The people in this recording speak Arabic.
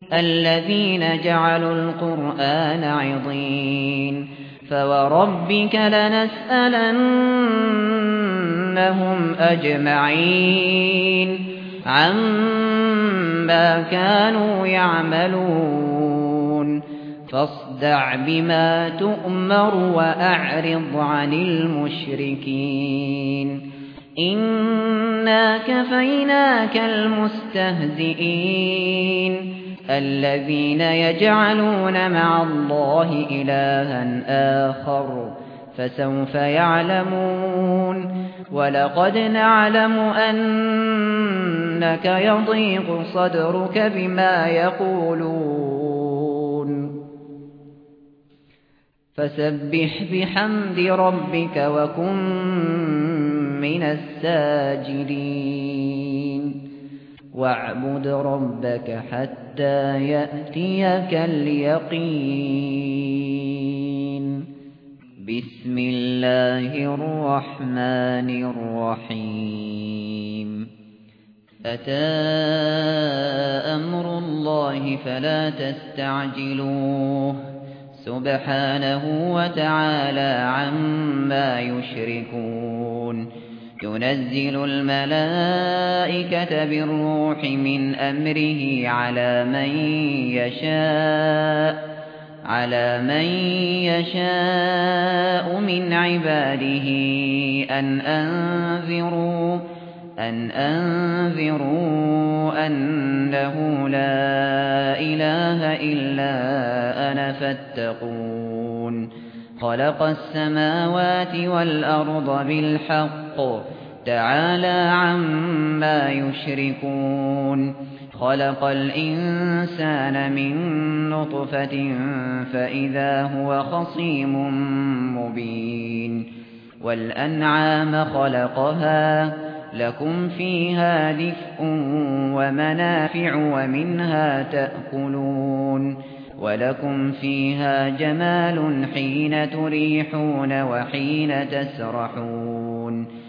الذين جعلوا القرآن عضين فوربك لنسألنهم أجمعين عما كانوا يعملون فاصدع بما تؤمر وأعرض عن المشركين إنا كفيناك المستهزئين الذين يجعلون مع الله إلها آخر فسوف يعلمون ولقد نعلم أنك يضيق صدرك بما يقولون فسبح بحمد ربك وكن من الساجدين واعبد ربك حتى يأتيك اليقين بسم الله الرحمن الرحيم أتى أمر الله فلا تستعجلوه سبحانه وتعالى عما يشركون ينزل الملائكة بالروح من أمره على من يشاء من عباده أن أنذروا أنه لا إله إلا أنا فاتقون خلق السماوات والأرض بالحق تعالى عما يشركون خلق الإنسان من نطفة فإذا هو خصيم مبين والأنعام خلقها لكم فيها دفء ومنافع ومنها تأكلون ولكم فيها جمال حين تريحون وحين تسرحون